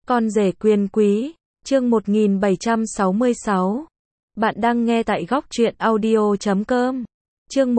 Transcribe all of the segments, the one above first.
Con rể quyền quý, chương 1766. Bạn đang nghe tại góc truyện audio.com. Chương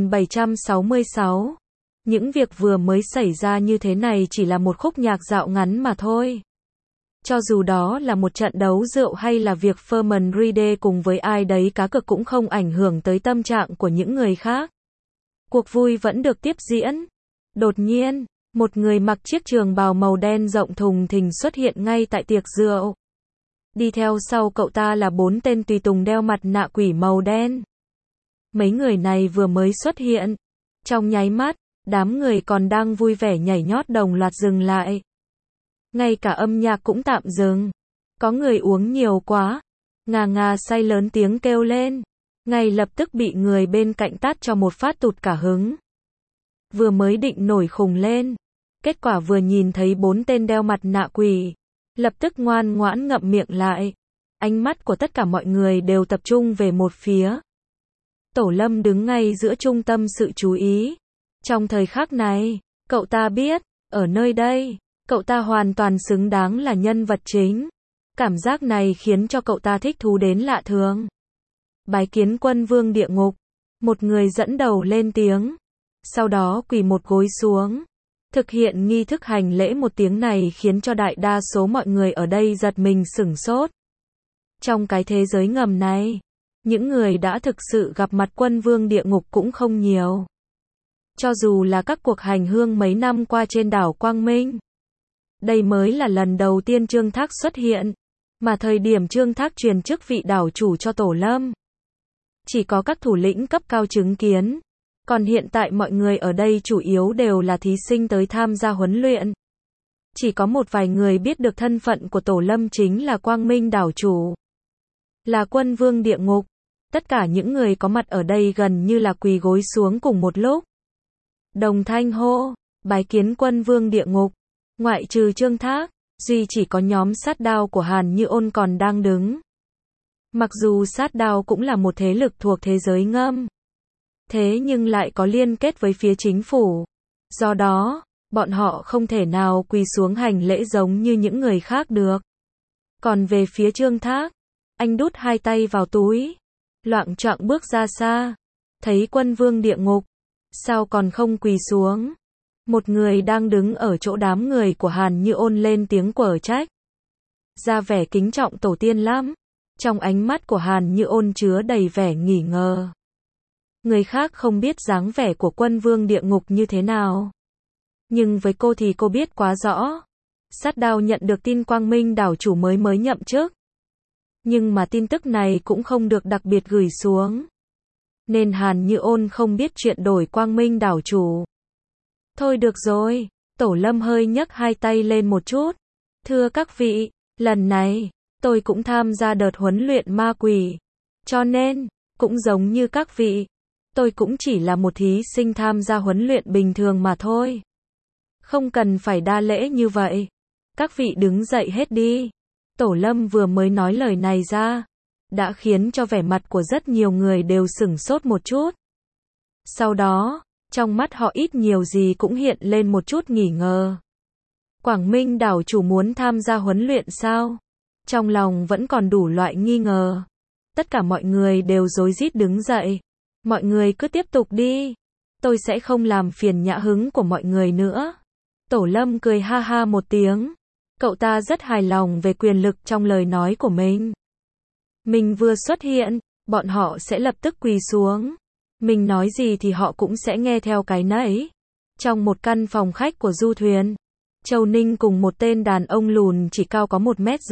1766. Những việc vừa mới xảy ra như thế này chỉ là một khúc nhạc dạo ngắn mà thôi. Cho dù đó là một trận đấu rượu hay là việc Ferman Ride cùng với ai đấy cá cược cũng không ảnh hưởng tới tâm trạng của những người khác. Cuộc vui vẫn được tiếp diễn. Đột nhiên, một người mặc chiếc trường bào màu đen rộng thùng thình xuất hiện ngay tại tiệc rượu. Đi theo sau cậu ta là 4 tên tùy tùng đeo mặt nạ quỷ màu đen. Mấy người này vừa mới xuất hiện. Trong nháy mắt, đám người còn đang vui vẻ nhảy nhót đồng loạt dừng lại. Ngay cả âm nhạc cũng tạm dừng. Có người uống nhiều quá. Ngà ngà say lớn tiếng kêu lên. Ngay lập tức bị người bên cạnh tát cho một phát tụt cả hứng. Vừa mới định nổi khùng lên. Kết quả vừa nhìn thấy 4 tên đeo mặt nạ quỷ. Lập tức ngoan ngoãn ngậm miệng lại. Ánh mắt của tất cả mọi người đều tập trung về một phía. Tổ Lâm đứng ngay giữa trung tâm sự chú ý. Trong thời khắc này, cậu ta biết, ở nơi đây, cậu ta hoàn toàn xứng đáng là nhân vật chính. Cảm giác này khiến cho cậu ta thích thú đến lạ thường. Bái kiến Quân Vương Địa Ngục. Một người dẫn đầu lên tiếng. Sau đó quỳ một gối xuống. Thực hiện nghi thức hành lễ một tiếng này khiến cho đại đa số mọi người ở đây giật mình sửng sốt. Trong cái thế giới ngầm này, những người đã thực sự gặp mặt Quân Vương Địa Ngục cũng không nhiều. Cho dù là các cuộc hành hương mấy năm qua trên đảo Quang Minh. Đây mới là lần đầu tiên Trương Thác xuất hiện, mà thời điểm Trương Thác truyền chức vị đảo chủ cho Tổ Lâm. Chỉ có các thủ lĩnh cấp cao chứng kiến. Còn hiện tại mọi người ở đây chủ yếu đều là thí sinh tới tham gia huấn luyện. Chỉ có một vài người biết được thân phận của Tổ Lâm chính là Quang Minh đảo chủ. Là Quân Vương Địa Ngục. Tất cả những người có mặt ở đây gần như là quỳ gối xuống cùng một lúc. Đồng thanh hô, bái kiến Quân Vương Địa Ngục. Ngoại trừ Trương Thác, duy chỉ có nhóm sát đao của Hàn Như Ôn còn đang đứng. Mặc dù sát đao cũng là một thế lực thuộc thế giới ngầm. Thế nhưng lại có liên kết với phía chính phủ. Do đó, bọn họ không thể nào quỳ xuống hành lễ giống như những người khác được. Còn về phía Trương Thác, anh đút hai tay vào túi, loạng choạng bước ra xa. Thấy Quân Vương Địa Ngục, sao còn không quỳ xuống? Một người đang đứng ở chỗ đám người của Hàn Như Ôn lên tiếng quở trách. Ra vẻ kính trọng tổ tiên lắm. Trong ánh mắt của Hàn Như Ôn chứa đầy vẻ nghi ngờ. Người khác không biết dáng vẻ của Quân Vương Địa Ngục như thế nào. Nhưng với cô thì cô biết quá rõ. Sát đao nhận được tin Quang Minh đảo chủ mới nhậm chức. Nhưng mà tin tức này cũng không được đặc biệt gửi xuống. Nên Hàn Như Ôn không biết chuyện đổi Quang Minh đảo chủ. Thôi được rồi, Tổ Lâm hơi nhấc hai tay lên một chút. Thưa các vị, lần này, tôi cũng tham gia đợt huấn luyện ma quỷ. Cho nên, cũng giống như các vị. Tôi cũng chỉ là một thí sinh tham gia huấn luyện bình thường mà thôi. Không cần phải đa lễ như vậy. Các vị đứng dậy hết đi. Tổ Lâm vừa mới nói lời này ra, đã khiến cho vẻ mặt của rất nhiều người đều sửng sốt một chút. Sau đó, trong mắt họ ít nhiều gì cũng hiện lên một chút nghi ngờ. Quang Minh đảo chủ muốn tham gia huấn luyện sao? Trong lòng vẫn còn đủ loại nghi ngờ. Tất cả mọi người đều rối rít đứng dậy. Mọi người cứ tiếp tục đi. Tôi sẽ không làm phiền nhã hứng của mọi người nữa. Tổ Lâm cười ha ha một tiếng. Cậu ta rất hài lòng về quyền lực trong lời nói của mình. Mình vừa xuất hiện, bọn họ sẽ lập tức quỳ xuống. Mình nói gì thì họ cũng sẽ nghe theo cái nấy. Trong một căn phòng khách của du thuyền, Châu Ninh cùng một tên đàn ông lùn chỉ cao có 1,5 mét.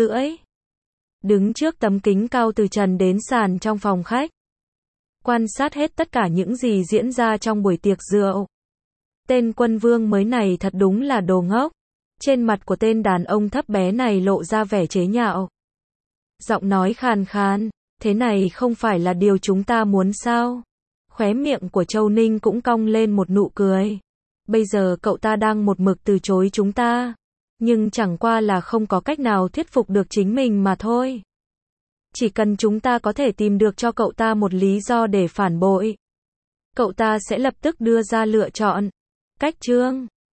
Đứng trước tấm kính cao từ trần đến sàn trong phòng khách. Quan sát hết tất cả những gì diễn ra trong buổi tiệc rượu. Tên quân vương mới này thật đúng là đồ ngốc. Trên mặt của tên đàn ông thấp bé này lộ ra vẻ chế nhạo. Giọng nói khàn khàn, thế này không phải là điều chúng ta muốn sao? Khóe miệng của Châu Ninh cũng cong lên một nụ cười. Bây giờ cậu ta đang một mực từ chối chúng ta. Nhưng chẳng qua là không có cách nào thuyết phục được chính mình mà thôi. Chỉ cần chúng ta có thể tìm được cho cậu ta một lý do để phản bội, cậu ta sẽ lập tức đưa ra lựa chọn. Cách chương